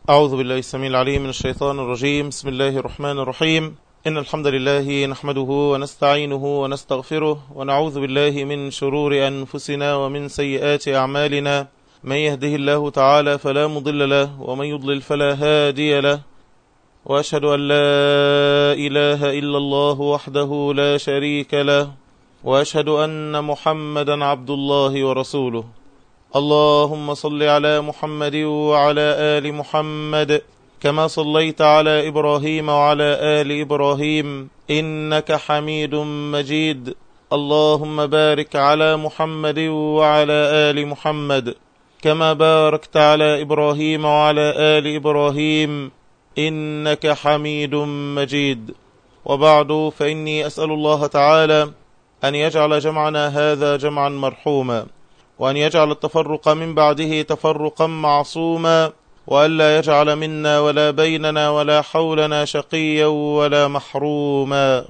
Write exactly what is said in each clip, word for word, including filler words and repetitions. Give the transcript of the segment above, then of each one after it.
أعوذ بالله السميع العليم من الشيطان الرجيم. بسم الله الرحمن الرحيم. إن الحمد لله نحمده ونستعينه ونستغفره ونعوذ بالله من شرور أنفسنا ومن سيئات أعمالنا. من يهده الله تعالى فلا مضل له ومن يضلل فلا هادي له، وأشهد أن لا إله إلا الله وحده لا شريك له، وأشهد أن محمدا عبد الله ورسوله. اللهم صل على محمد وعلى آل محمد كما صليت على إبراهيم وعلى آل إبراهيم إنك حميد مجيد. اللهم بارك على محمد وعلى آل محمد كما باركت على إبراهيم وعلى آل إبراهيم إنك حميد مجيد. وبعد، فإني أسأل الله تعالى أن يجعل جمعنا هذا جمعا مرحوما، وأن يجعل التفرق من بعده تفرقا معصوما، وألا يجعل منا ولا بيننا ولا حولنا شقيا ولا محروما.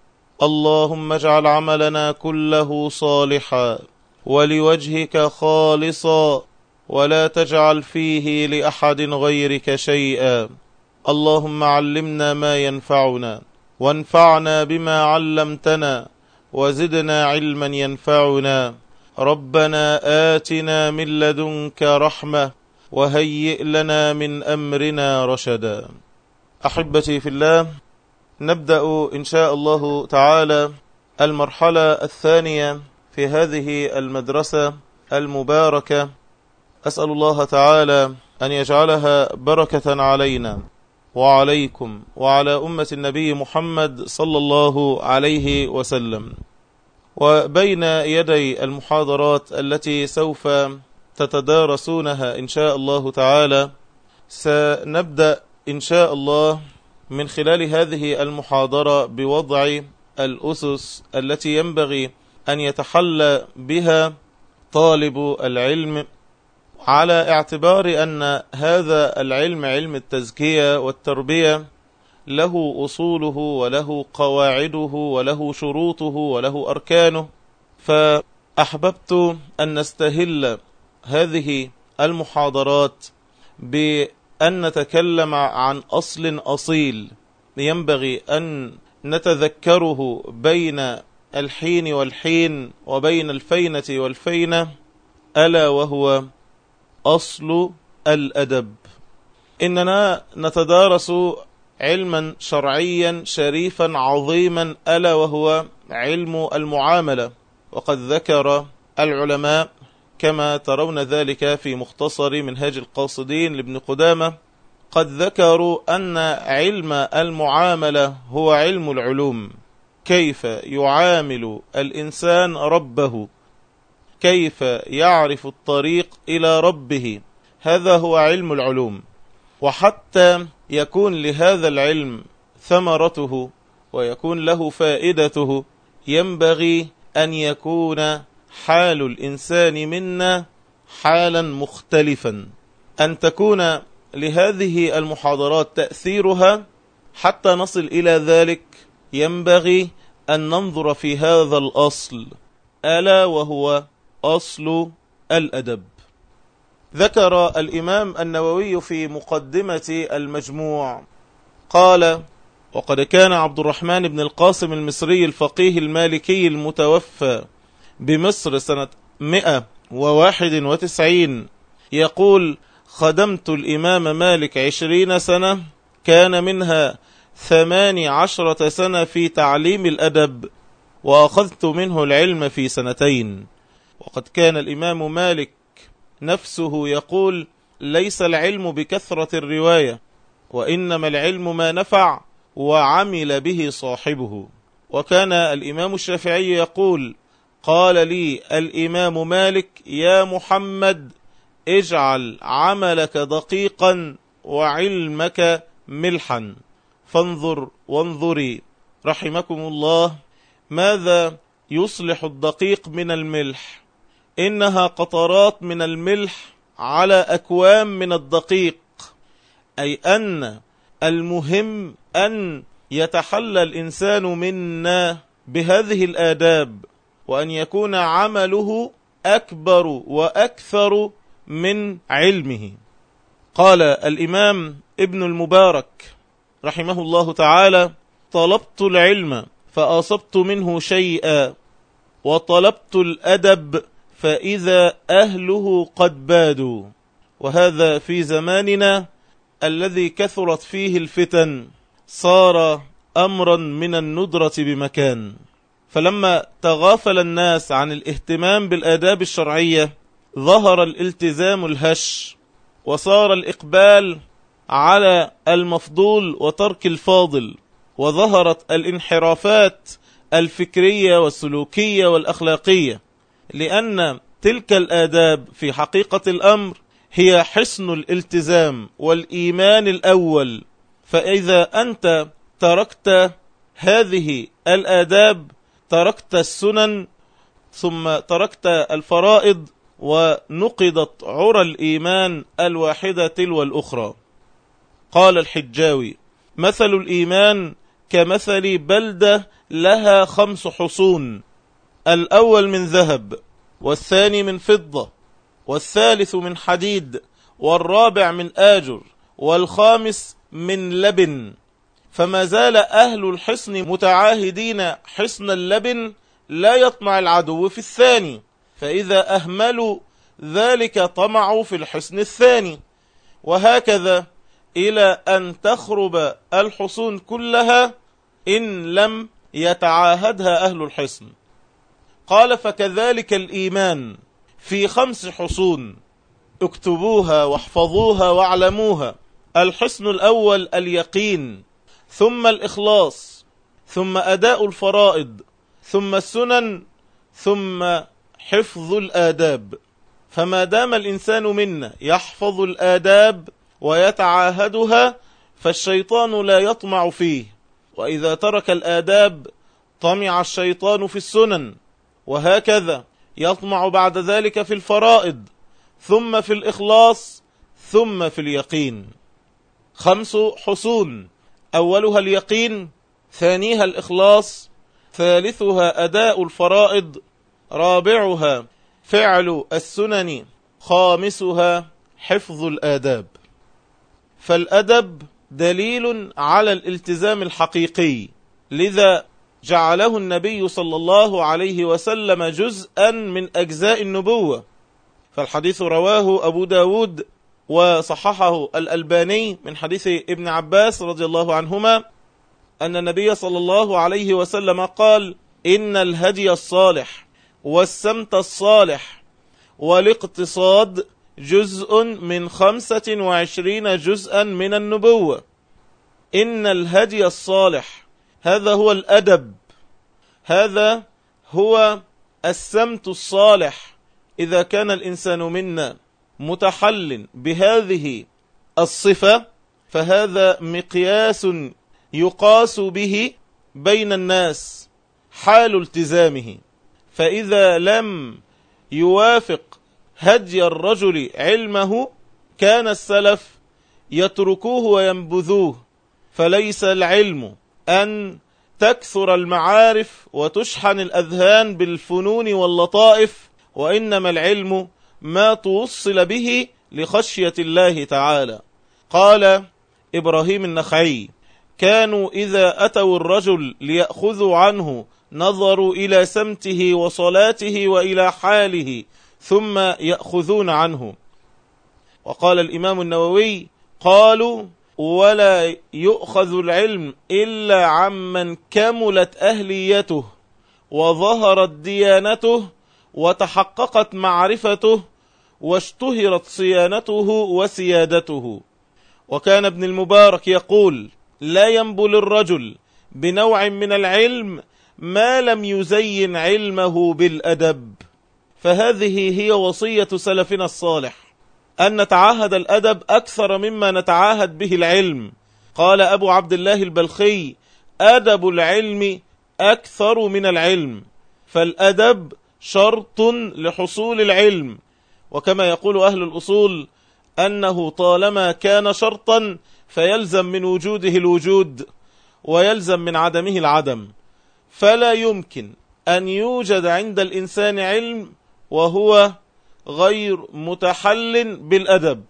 اللهم اجعل عملنا كله صالحا ولوجهك خالصا، ولا تجعل فيه لأحد غيرك شيئا. اللهم علمنا ما ينفعنا وانفعنا بما علمتنا وزدنا علما ينفعنا. ربنا آتنا من لدنك رحمة وهيئ لنا من أمرنا رشدا. أحبتي في الله، نبدأ إن شاء الله تعالى المرحلة الثانية في هذه المدرسة المباركة. أسأل الله تعالى أن يجعلها بركة علينا وعليكم وعلى أمة النبي محمد صلى الله عليه وسلم. وبين يدي المحاضرات التي سوف تتدارسونها إن شاء الله تعالى، سنبدأ إن شاء الله من خلال هذه المحاضرة بوضع الأسس التي ينبغي أن يتحلى بها طالب العلم، على اعتبار أن هذا العلم، علم التزكية والتربية، له أصوله وله قواعده وله شروطه وله أركانه. فأحببت أن نستهل هذه المحاضرات بأن نتكلم عن أصل أصيل ينبغي أن نتذكره بين الحين والحين وبين الفينة والفينة، ألا وهو أصل الأدب. إننا نتدارس علما شرعيا شريفا عظيما، ألا وهو علم المعاملة. وقد ذكر العلماء كما ترون ذلك في مختصر منهاج القاصدين لابن قدامة، قد ذكروا أن علم المعاملة هو علم العلوم. كيف يعامل الإنسان ربه، كيف يعرف الطريق إلى ربه، هذا هو علم العلوم. وحتى يكون لهذا العلم ثمرته ويكون له فائدته، ينبغي أن يكون حال الإنسان منا حالا مختلفا، أن تكون لهذه المحاضرات تأثيرها. حتى نصل إلى ذلك ينبغي أن ننظر في هذا الأصل، ألا وهو أصل الأدب. ذكر الإمام النووي في مقدمة المجموع قال: وقد كان عبد الرحمن بن القاسم المصري الفقيه المالكي المتوفى بمصر سنة مئة وواحد وتسعين يقول: خدمت الإمام مالك عشرين سنة، كان منها ثماني عشرة سنة في تعليم الأدب، وأخذت منه العلم في سنتين. وقد كان الإمام مالك نفسه يقول: ليس العلم بكثرة الرواية، وإنما العلم ما نفع وعمل به صاحبه. وكان الإمام الشافعي يقول: قال لي الإمام مالك: يا محمد، اجعل عملك دقيقا وعلمك ملحا، فانظر وانظري رحمكم الله ماذا يصلح الدقيق من الملح. إنها قطرات من الملح على أكوام من الدقيق، أي أن المهم أن يتحلى الإنسان منا بهذه الآداب، وأن يكون عمله أكبر وأكثر من علمه. قال الإمام ابن المبارك رحمه الله تعالى: طلبت العلم فأصبت منه شيئا، وطلبت الأدب فإذا أهله قد بادوا. وهذا في زماننا الذي كثرت فيه الفتن صار أمرا من الندرة بمكان. فلما تغافل الناس عن الاهتمام بالآداب الشرعية ظهر الالتزام الهش، وصار الإقبال على المفضول وترك الفاضل، وظهرت الانحرافات الفكرية والسلوكية والأخلاقية، لأن تلك الآداب في حقيقة الأمر هي حصن الالتزام والإيمان الأول. فإذا أنت تركت هذه الآداب تركت السنن، ثم تركت الفرائض، ونقضت عرى الإيمان الواحدة تلو الأخرى. قال الحجاوي: مثل الإيمان كمثل بلدة لها خمس حصون، الأول من ذهب، والثاني من فضة، والثالث من حديد، والرابع من آجر، والخامس من لبن. فما زال أهل الحصن متعاهدين حصن اللبن لا يطمع العدو في الثاني، فإذا أهملوا ذلك طمعوا في الحصن الثاني، وهكذا إلى أن تخرب الحصون كلها إن لم يتعاهدها أهل الحصن. قال: فكذلك الإيمان في خمس حصون، اكتبوها واحفظوها واعلموها. الحصن الأول اليقين، ثم الإخلاص، ثم أداء الفرائض، ثم السنن، ثم حفظ الآداب. فما دام الإنسان منا يحفظ الآداب ويتعاهدها فالشيطان لا يطمع فيه، وإذا ترك الآداب طمع الشيطان في السنن، وهكذا يطمع بعد ذلك في الفرائض، ثم في الإخلاص، ثم في اليقين. خمس حصون، أولها اليقين، ثانيها الإخلاص، ثالثها أداء الفرائض، رابعها فعل السنن، خامسها حفظ الآداب. فالأدب دليل على الالتزام الحقيقي، لذا جعله النبي صلى الله عليه وسلم جزءا من أجزاء النبوة. فالحديث رواه أبو داود وصححه الألباني من حديث ابن عباس رضي الله عنهما أن النبي صلى الله عليه وسلم قال: إن الهدي الصالح والسمت الصالح والاقتصاد جزء من خمسة وعشرين جزءا من النبوة. إن الهدي الصالح، هذا هو الأدب، هذا هو السمت الصالح. إذا كان الإنسان منا متحل بهذه الصفة فهذا مقياس يقاس به بين الناس حال التزامه. فإذا لم يوافق هدي الرجل علمه كان السلف يتركوه وينبذوه. فليس العلم أن تكثر المعارف وتشحن الأذهان بالفنون واللطائف، وإنما العلم ما توصل به لخشية الله تعالى. قال إبراهيم النخعي: كانوا إذا أتوا الرجل ليأخذوا عنه نظروا إلى سمته وصلاته وإلى حاله ثم يأخذون عنه. وقال الإمام النووي: قالوا: ولا يؤخذ العلم إلا عمن كملت أهليته وظهرت ديانته وتحققت معرفته واشتهرت صيانته وسيادته. وكان ابن المبارك يقول: لا ينبل الرجل بنوع من العلم ما لم يزين علمه بالأدب. فهذه هي وصية سلفنا الصالح، أن نتعاهد الأدب أكثر مما نتعاهد به العلم. قال أبو عبد الله البلخي: أدب العلم أكثر من العلم. فالأدب شرط لحصول العلم. وكما يقول أهل الأصول أنه طالما كان شرطا فيلزم من وجوده الوجود ويلزم من عدمه العدم. فلا يمكن أن يوجد عند الإنسان علم وهو غير متحل بالأدب،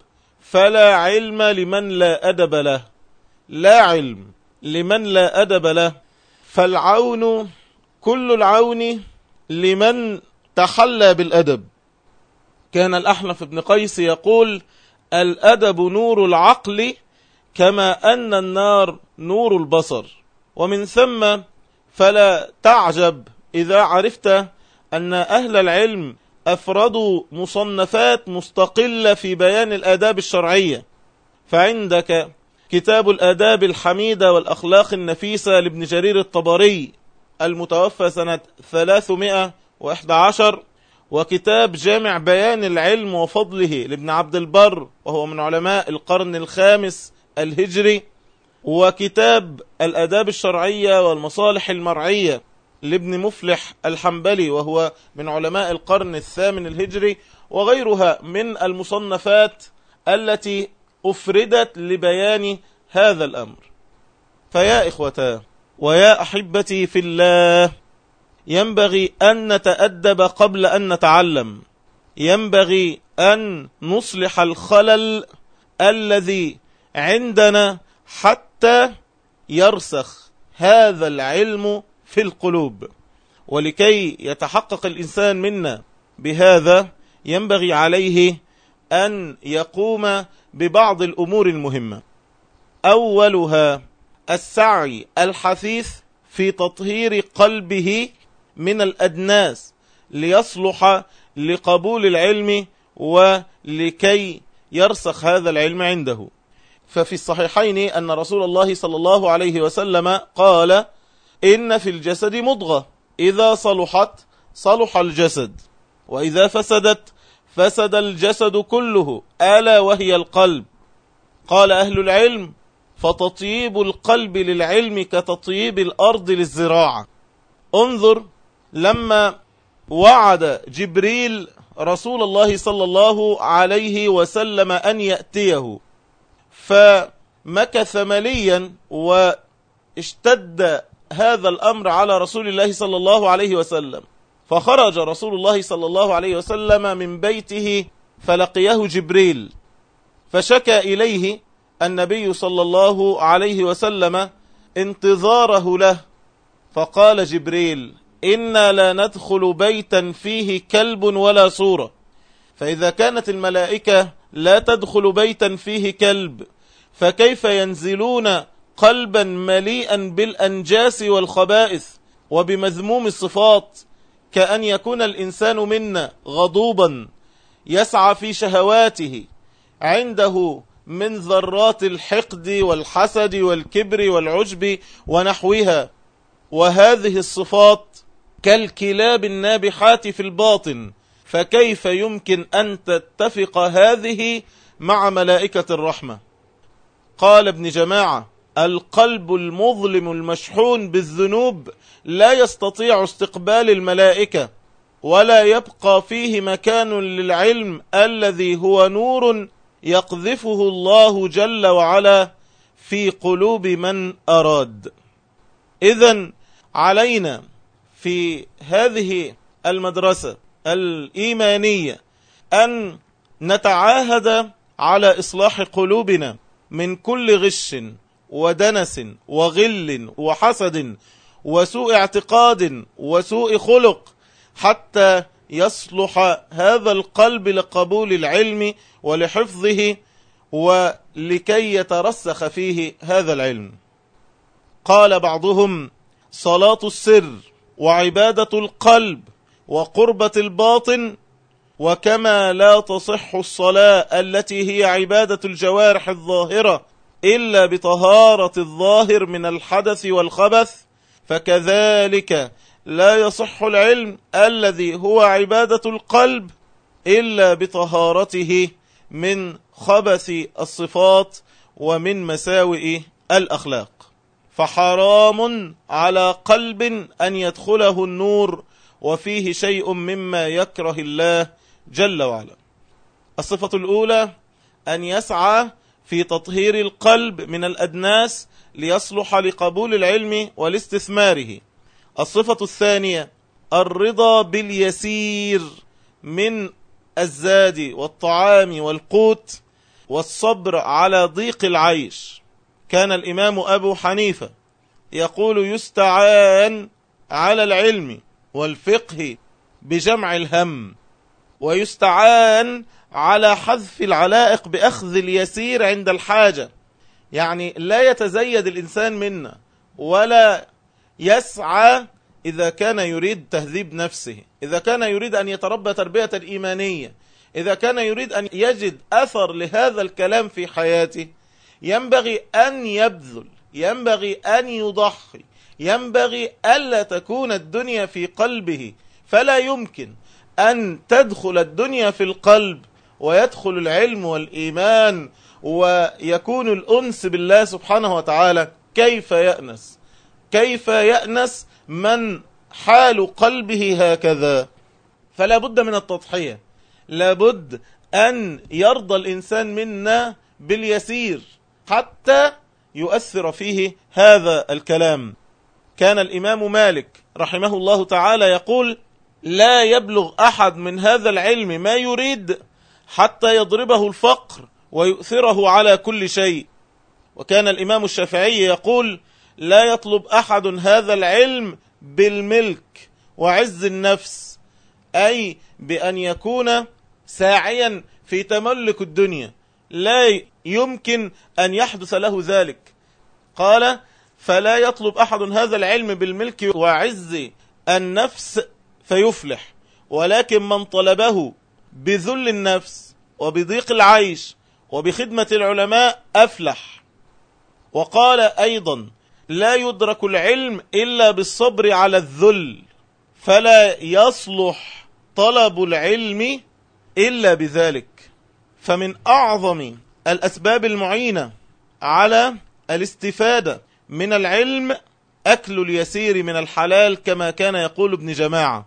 فلا علم لمن لا أدب له. لا علم لمن لا أدب له، فالعون كل العون لمن تحلى بالأدب. كان الأحنف بن قيس يقول: الأدب نور العقل كما أن النار نور البصر. ومن ثم فلا تعجب إذا عرفت أن أهل العلم أفردوا مصنفات مستقلة في بيان الآداب الشرعية. فعندك كتاب الآداب الحميدة والأخلاق النفيسة لابن جرير الطبري المتوفى سنة ثلاثمائة وإحدى عشر، وكتاب جامع بيان العلم وفضله لابن عبد البر وهو من علماء القرن الخامس الهجري، وكتاب الآداب الشرعية والمصالح المرعية لابن مفلح الحنبلي وهو من علماء القرن الثامن الهجري، وغيرها من المصنفات التي أفردت لبيان هذا الأمر. فيا إخوتاه ويا أحبتي في الله، ينبغي أن نتأدب قبل أن نتعلم، ينبغي أن نصلح الخلل الذي عندنا حتى يرسخ هذا العلم في القلوب. ولكي يتحقق الإنسان منا بهذا ينبغي عليه أن يقوم ببعض الأمور المهمة. أولها السعي الحثيث في تطهير قلبه من الأدناس ليصلح لقبول العلم ولكي يرسخ هذا العلم عنده. ففي الصحيحين أن رسول الله صلى الله عليه وسلم قال: إن في الجسد مضغة إذا صلحت صلح الجسد، وإذا فسدت فسد الجسد كله، ألا وهي القلب. قال أهل العلم: فتطيب القلب للعلم كتطيب الأرض للزراعة. انظر لما وعد جبريل رسول الله صلى الله عليه وسلم أن يأتيه، فمكث مليا واشتد هذا الأمر على رسول الله صلى الله عليه وسلم، فخرج رسول الله صلى الله عليه وسلم من بيته فلقيه جبريل، فشكى إليه النبي صلى الله عليه وسلم انتظاره له، فقال جبريل: إنا لا ندخل بيتا فيه كلب ولا صورة. فإذا كانت الملائكة لا تدخل بيتا فيه كلب، فكيف ينزلون قلبا مليئا بالأنجاس والخبائث وبمذموم الصفات، كأن يكون الإنسان منا غضوبا يسعى في شهواته، عنده من ذرات الحقد والحسد والكبر والعجب ونحوها، وهذه الصفات كالكلاب النابحات في الباطن، فكيف يمكن أن تتفق هذه مع ملائكة الرحمة؟ قال ابن جماعة: القلب المظلم المشحون بالذنوب لا يستطيع استقبال الملائكة، ولا يبقى فيه مكان للعلم الذي هو نور يقذفه الله جل وعلا في قلوب من أراد. إذن علينا في هذه المدرسة الإيمانية أن نتعاهد على إصلاح قلوبنا من كل غش ودنس وغل وحسد وسوء اعتقاد وسوء خلق، حتى يصلح هذا القلب لقبول العلم ولحفظه ولكي يترسخ فيه هذا العلم. قال بعضهم: صلاة السر وعبادة القلب وقربة الباطن، وكما لا تصح الصلاة التي هي عبادة الجوارح الظاهرة إلا بطهارة الظاهر من الحدث والخبث، فكذلك لا يصح العلم الذي هو عبادة القلب إلا بطهارته من خبث الصفات ومن مساوئ الأخلاق. فحرام على قلب أن يدخله النور وفيه شيء مما يكره الله جل وعلا. الصفة الأولى أن يسعى في تطهير القلب من الأدناس ليصلح لقبول العلم والاستثماره. الصفة الثانية الرضا باليسير من الزاد والطعام والقوت، والصبر على ضيق العيش. كان الإمام أبو حنيفة يقول يستعان على العلم والفقه بجمع الهم، ويستعان على حذف العلائق بأخذ اليسير عند الحاجة. يعني لا يتزيد الإنسان منا ولا يسعى إذا كان يريد تهذيب نفسه، إذا كان يريد أن يتربى تربية إيمانية، إذا كان يريد أن يجد أثر لهذا الكلام في حياته، ينبغي أن يبذل، ينبغي أن يضحي، ينبغي ألا تكون الدنيا في قلبه. فلا يمكن أن تدخل الدنيا في القلب ويدخل العلم والإيمان ويكون الأنس بالله سبحانه وتعالى. كيف يأنس؟ كيف يأنس من حال قلبه هكذا؟ فلا بد من التضحية، لا بد أن يرضى الإنسان منا باليسير حتى يؤثر فيه هذا الكلام. كان الإمام مالك رحمه الله تعالى يقول: لا يبلغ أحد من هذا العلم ما يريد حتى يضربه الفقر ويؤثره على كل شيء. وكان الإمام الشافعي يقول: لا يطلب أحد هذا العلم بالملك وعز النفس، أي بأن يكون ساعيا في تملك الدنيا، لا يمكن أن يحدث له ذلك. قال: فلا يطلب أحد هذا العلم بالملك وعز النفس فيفلح، ولكن من طلبه بذل النفس وبضيق العيش وبخدمة العلماء أفلح. وقال أيضا: لا يدرك العلم إلا بالصبر على الذل، فلا يصلح طلب العلم إلا بذلك. فمن أعظم الأسباب المعينة على الاستفادة من العلم أكل اليسير من الحلال، كما كان يقول ابن جماعة،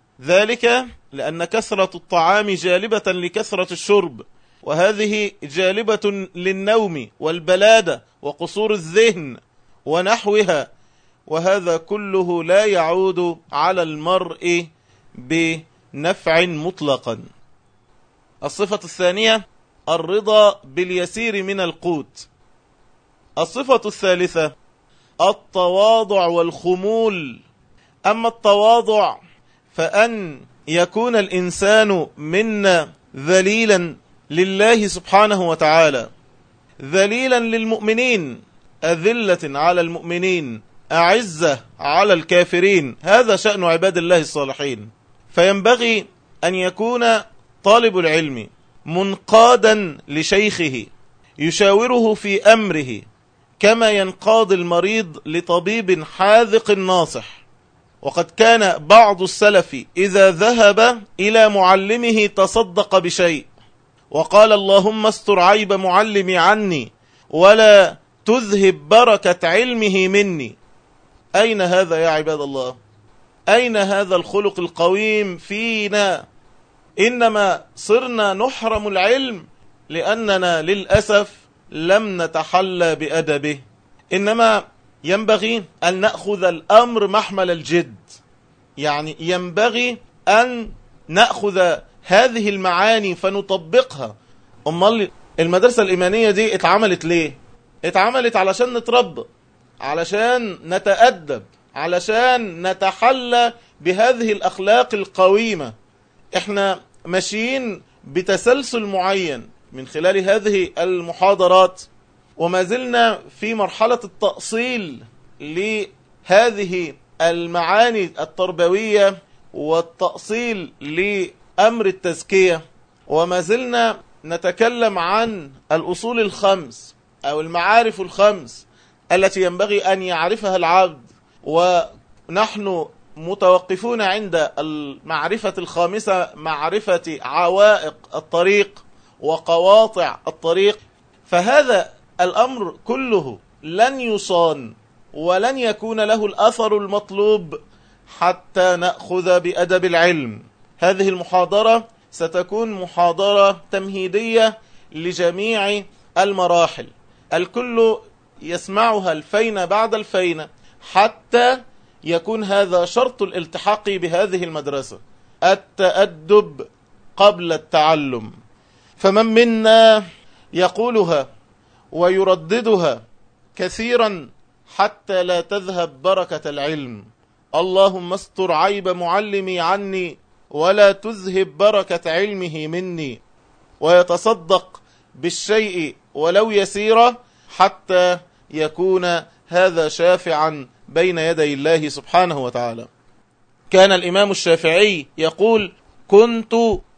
ذلك لأن كثرة الطعام جالبة لكثرة الشرب، وهذه جالبة للنوم والبلادة وقصور الذهن ونحوها، وهذا كله لا يعود على المرء بنفع مطلقا. الصفة الثانية الرضا باليسير من القوت. الصفة الثالثة التواضع والخمول. أما التواضع فأن يكون الإنسان منا ذليلا لله سبحانه وتعالى، ذليلا للمؤمنين، أذلة على المؤمنين، أعزة على الكافرين. هذا شأن عباد الله الصالحين. فينبغي أن يكون طالب العلم منقادا لشيخه يشاوره في أمره كما ينقاد المريض لطبيب حاذق ناصح. وقد كان بعض السلف إذا ذهب إلى معلمه تصدق بشيء وقال: اللهم استر عيب معلمي عني ولا تذهب بركة علمه مني. أين هذا يا عباد الله؟ أين هذا الخلق القويم فينا؟ إنما صرنا نحرم العلم لأننا للأسف لم نتحلى بأدبه. إنما ينبغي أن نأخذ الأمر محمل الجد، يعني ينبغي أن نأخذ هذه المعاني فنطبقها. أمال المدرسة الإيمانية دي اتعملت ليه؟ اتعملت علشان نتربى، علشان نتأدب، علشان نتحلى بهذه الأخلاق القويمة. احنا ماشيين بتسلسل معين من خلال هذه المحاضرات، وما زلنا في مرحلة التأصيل لهذه المعاني التربوية والتأصيل لأمر التزكية، وما زلنا نتكلم عن الأصول الخمس أو المعارف الخمس التي ينبغي أن يعرفها العبد. ونحن متوقفون عند المعرفة الخامسة، معرفة عوائق الطريق وقواطع الطريق. فهذا الأمر كله لن يصان ولن يكون له الأثر المطلوب حتى نأخذ بأدب العلم. هذه المحاضرة ستكون محاضرة تمهيدية لجميع المراحل، الكل يسمعها الفين بعد الفين حتى يكون هذا شرط الالتحاق بهذه المدرسة، التأدب قبل التعلم. فمن منا يقولها ويرددها كثيرا حتى لا تذهب بركة العلم. اللهم استر عيب معلمي عني ولا تذهب بركة علمه مني. ويتصدق بالشيء ولو يسيرا حتى يكون هذا شافعا بين يدي الله سبحانه وتعالى. كان الإمام الشافعي يقول: كنت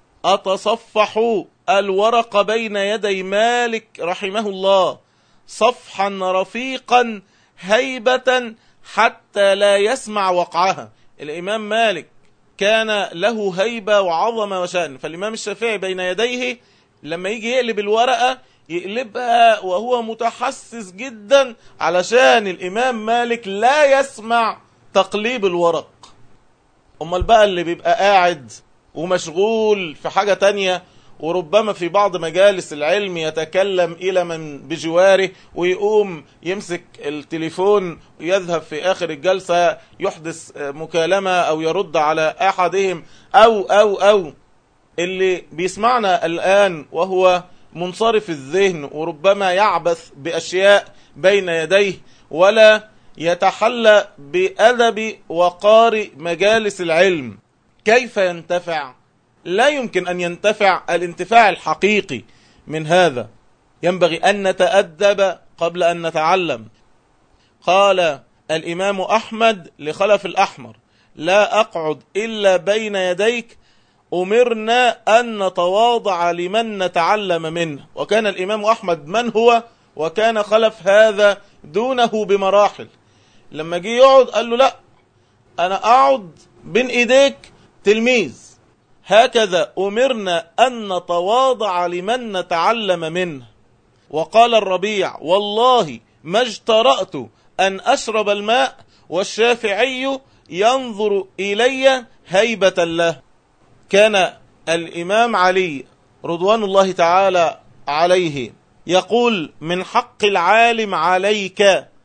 أتصفح الورق بين يدي مالك رحمه الله صفحا رفيقا هيبة حتى لا يسمع وقعها. الإمام مالك كان له هيبة وعظمة وشأن، فالإمام الشافعي بين يديه لما يجي يقلب الورقة يقلبها وهو متحسس جدا علشان الإمام مالك لا يسمع تقليب الورق. أمال بقى اللي بيبقى قاعد ومشغول في حاجة تانية، وربما في بعض مجالس العلم يتكلم إلى من بجواره ويقوم يمسك التليفون ويذهب في آخر الجلسة يحدث مكالمة أو يرد على أحدهم أو أو أو اللي بيسمعنا الآن وهو منصرف الذهن وربما يعبث بأشياء بين يديه ولا يتحلى بأدب وقار مجالس العلم، كيف ينتفع؟ لا يمكن أن ينتفع الانتفاع الحقيقي من هذا. ينبغي أن نتأدب قبل أن نتعلم. قال الإمام أحمد لخلف الأحمر: لا أقعد إلا بين يديك، أمرنا أن نتواضع لمن نتعلم منه. وكان الإمام أحمد من هو؟ وكان خلف هذا دونه بمراحل. لما جي يقعد قال له: لا، أنا أقعد بين إيديك تلميذ. هكذا أمرنا أن نتواضع لمن نتعلم منه. وقال الربيع: والله ما اجترأت أن أشرب الماء والشافعي ينظر إلي هيبة له. كان الإمام علي رضوان الله تعالى عليه يقول: من حق العالم عليك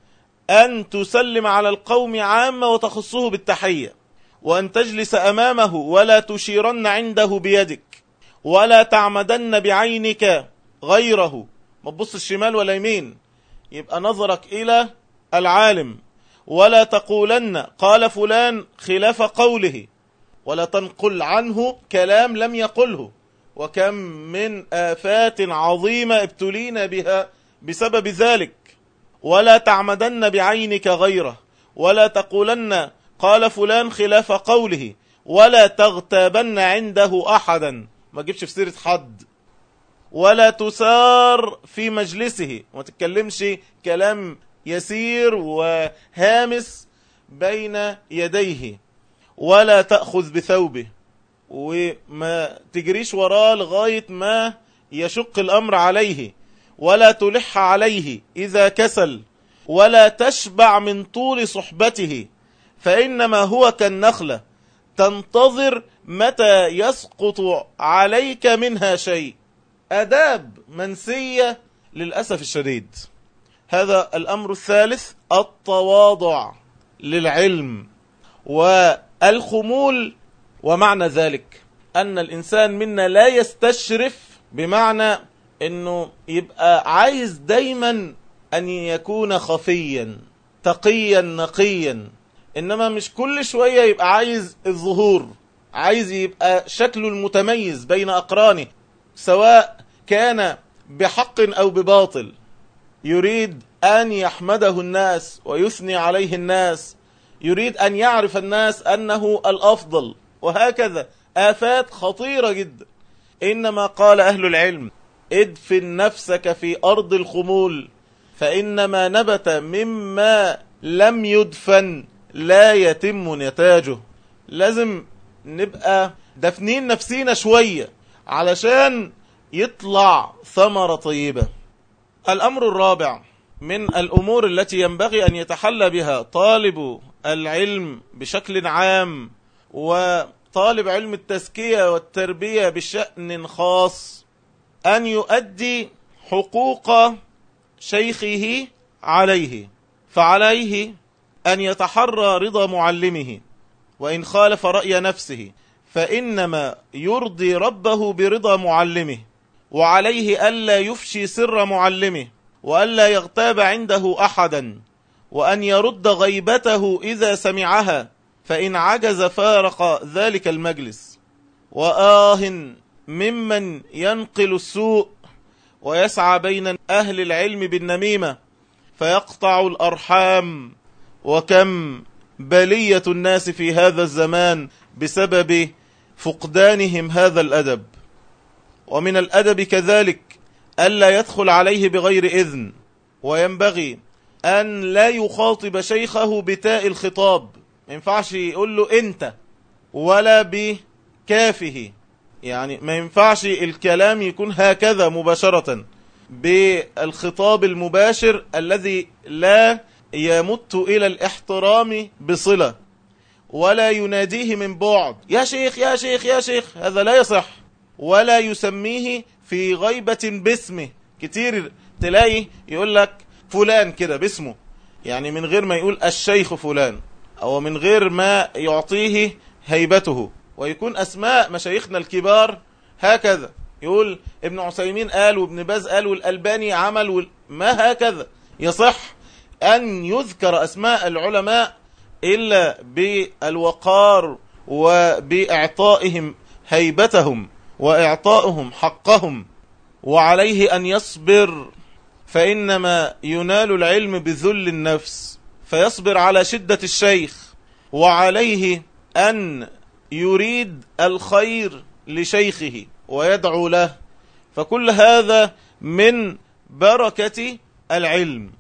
أن تسلم على القوم عامة وتخصه بالتحية، وأن تجلس أمامه ولا تشيرن عنده بيدك، ولا تعمدن بعينك غيره، ما تبص الشمال ولا يمين، يبقى نظرك إلى العالم. ولا تقولن قال فلان خلاف قوله، ولا تنقل عنه كلام لم يقله. وكم من آفات عظيمة ابتلينا بها بسبب ذلك. ولا تعمدن بعينك غيره، ولا تقولن قال فلان خلاف قوله، ولا تغتابن عنده أحدا، ما تجيبش في سيرة حد. ولا تسار في مجلسه، ما تتكلمش كلام يسير وهامس بين يديه. ولا تأخذ بثوبه، وما تجريش وراه لغاية ما يشق الأمر عليه. ولا تلح عليه إذا كسل. ولا تشبع من طول صحبته، فإنما هو كالنخلة تنتظر متى يسقط عليك منها شيء. آداب منسية للأسف الشديد. هذا الأمر الثالث: التواضع للعلم والخمول. ومعنى ذلك أن الإنسان منا لا يستشرف، بمعنى أنه يبقى عايز دايما أن يكون خفيا تقيا نقيا، إنما مش كل شوية يبقى عايز الظهور، عايز يبقى شكله المتميز بين أقرانه، سواء كان بحق أو بباطل. يريد أن يحمده الناس ويثني عليه الناس، يريد أن يعرف الناس أنه الأفضل، وهكذا آفات خطيرة جدا. إنما قال أهل العلم: ادفن نفسك في أرض الخمول، فإنما نبت مما لم يدفن لا يتم نتاجه. لازم نبقى دفنين نفسينا شوية علشان يطلع ثمرة طيبة. الأمر الرابع من الأمور التي ينبغي أن يتحلى بها طالب العلم بشكل عام، وطالب علم التزكية والتربية بشأن خاص، أن يؤدي حقوق شيخه عليه. فعليه أن يتحرى رضا معلمه، وإن خالف رأي نفسه فإنما يرضي ربه برضا معلمه. وعليه ألا يفشي سر معلمه، وألا يغتاب عنده أحدا، وأن يرد غيبته إذا سمعها، فإن عجز فارق ذلك المجلس. وآه ممن ينقل السوء ويسعى بين أهل العلم بالنميمة فيقطع الأرحام، وكم بلية الناس في هذا الزمان بسبب فقدانهم هذا الأدب. ومن الأدب كذلك ألا يدخل عليه بغير إذن، وينبغي أن لا يخاطب شيخه بتاء الخطاب، ما ينفعش يقول له أنت ولا بكافه، يعني ما ينفعش الكلام يكون هكذا مباشرة بالخطاب المباشر الذي لا يمت إلى الاحترام بصلة، ولا يناديه من بعد يا شيخ يا شيخ يا شيخ، هذا لا يصح. ولا يسميه في غيبة باسمه، كتير تلاقي يقول لك فلان كده باسمه، يعني من غير ما يقول الشيخ فلان، أو من غير ما يعطيه هيبته. ويكون أسماء مشايخنا الكبار هكذا، يقول ابن عثيمين قال، وابن باز قال، والألباني عمل وال... ما هكذا يصح أن يذكر أسماء العلماء إلا بالوقار وبإعطائهم هيبتهم وإعطائهم حقهم. وعليه أن يصبر، فإنما ينال العلم بذل النفس، فيصبر على شدة الشيخ. وعليه أن يريد الخير لشيخه ويدعو له، فكل هذا من بركة العلم.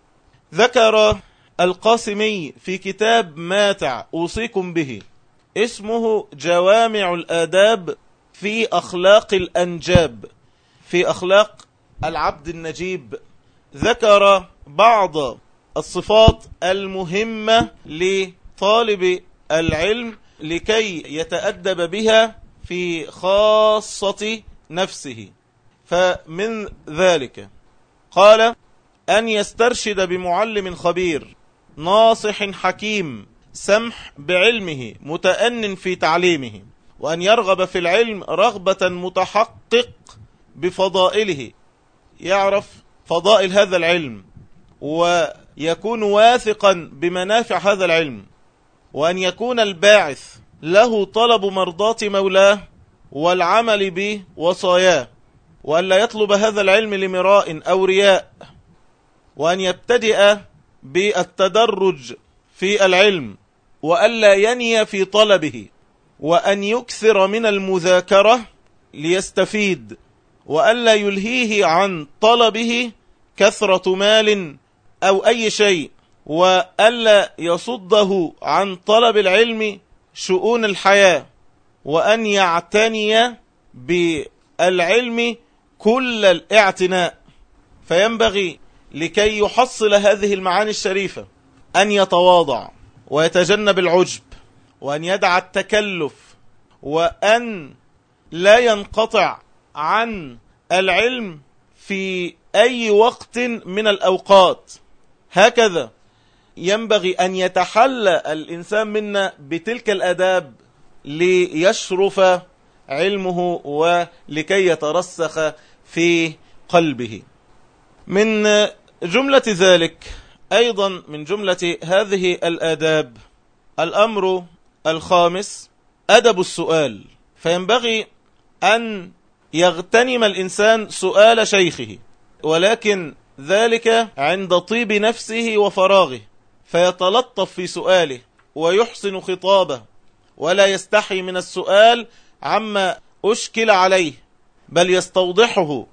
ذكر القاسمي في كتاب ماتع أوصيكم به اسمه جوامع الآداب في أخلاق الأنجاب، في أخلاق العبد النجيب، ذكر بعض الصفات المهمة لطالب العلم لكي يتأدب بها في خاصة نفسه. فمن ذلك قال: أن يسترشد بمعلم خبير ناصح حكيم سمح بعلمه متأن في تعليمه، وأن يرغب في العلم رغبة متحقق بفضائله، يعرف فضائل هذا العلم ويكون واثقا بمنافع هذا العلم، وأن يكون الباعث له طلب مرضات مولاه والعمل بوصاياه، وأن لا يطلب هذا العلم لمراء أو رياء، وأن يبتدئ بالتدرج في العلم، وألا يني في طلبه، وأن يكثر من المذاكرة ليستفيد، وألا يلهيه عن طلبه كثرة مال أو أي شيء، وألا يصده عن طلب العلم شؤون الحياة، وأن يعتني بالعلم كل الاعتناء. فينبغي لكي يحصل هذه المعاني الشريفة أن يتواضع ويتجنب العجب، وأن يدع التكلف، وأن لا ينقطع عن العلم في أي وقت من الأوقات. هكذا ينبغي أن يتحلى الإنسان منا بتلك الآداب ليشرف علمه ولكي يترسخ في قلبه. من جملة ذلك أيضا، من جملة هذه الآداب، الأمر الخامس أدب السؤال. فينبغي أن يغتنم الإنسان سؤال شيخه، ولكن ذلك عند طيب نفسه وفراغه، فيتلطف في سؤاله ويحسن خطابه، ولا يستحي من السؤال عما أشكل عليه، بل يستوضحه.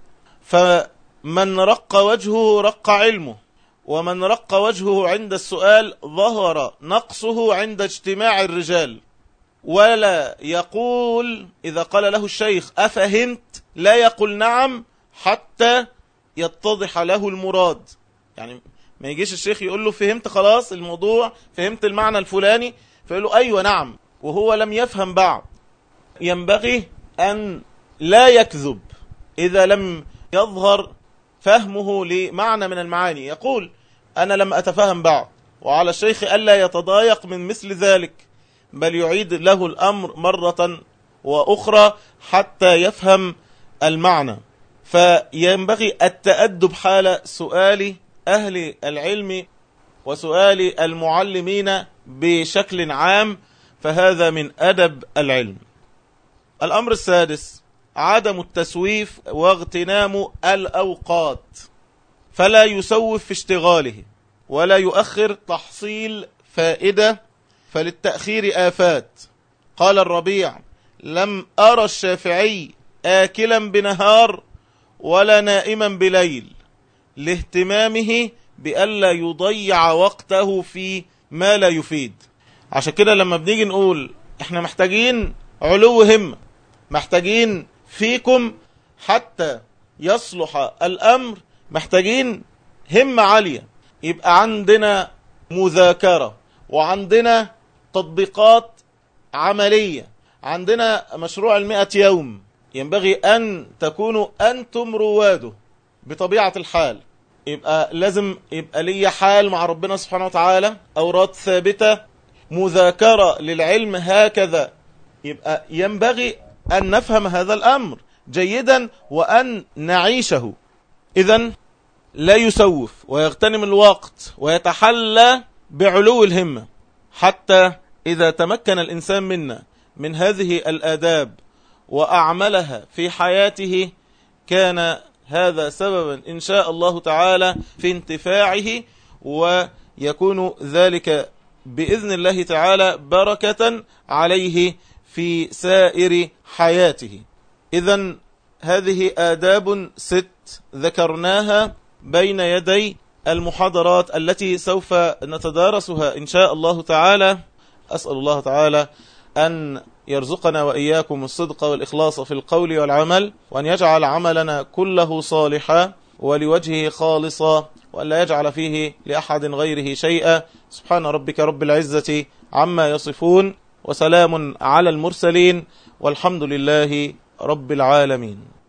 فمن رق وجهه رق علمه، ومن رق وجهه عند السؤال ظهر نقصه عند اجتماع الرجال. ولا يقول إذا قال له الشيخ أفهمت، لا يقول نعم حتى يتضح له المراد. يعني ما يجيش الشيخ يقول له فهمت خلاص الموضوع، فهمت المعنى الفلاني، فيقول له أيوة نعم وهو لم يفهم بعد. ينبغي أن لا يكذب إذا لم يظهر فهمه لمعنى من المعاني، يقول أنا لم أتفهم بعد، وعلى الشيخ ألا يتضايق من مثل ذلك، بل يعيد له الأمر مرة وأخرى حتى يفهم المعنى. فينبغي التأدب حال سؤال أهل العلم وسؤال المعلمين بشكل عام، فهذا من أدب العلم. الأمر السادس عدم التسويف واغتنام الأوقات، فلا يسوف في اشتغاله ولا يؤخر تحصيل فائدة، فللتأخير آفات. قال الربيع: لم أرى الشافعي آكلا بنهار ولا نائما بليل، لاهتمامه بألا يضيع وقته في ما لا يفيد. عشان كده لما بنيجي نقول احنا محتاجين علو همة، محتاجين فيكم حتى يصلح الأمر، محتاجين همة عالية، يبقى عندنا مذاكرة وعندنا تطبيقات عملية، عندنا مشروع المئة يوم، ينبغي أن تكونوا أنتم رواده بطبيعة الحال. يبقى لازم يبقى لي حال مع ربنا سبحانه وتعالى، أوراد ثابتة، مذاكرة للعلم هكذا. يبقى ينبغي أن نفهم هذا الأمر جيدا وأن نعيشه. إذن لا يسوف ويغتنم الوقت ويتحلى بعلو الهمة، حتى إذا تمكن الإنسان منا من هذه الآداب وأعملها في حياته كان هذا سببا إن شاء الله تعالى في انتفاعه، ويكون ذلك بإذن الله تعالى بركة عليه في سائر حياته. إذن هذه آداب ست ذكرناها بين يدي المحاضرات التي سوف نتدارسها إن شاء الله تعالى. أسأل الله تعالى أن يرزقنا وإياكم الصدق والإخلاص في القول والعمل، وأن يجعل عملنا كله صالحا ولوجهه خالصا، وأن لا يجعل فيه لأحد غيره شيئا. سبحان ربك رب العزة عما يصفون، وسلام على المرسلين، والحمد لله رب العالمين.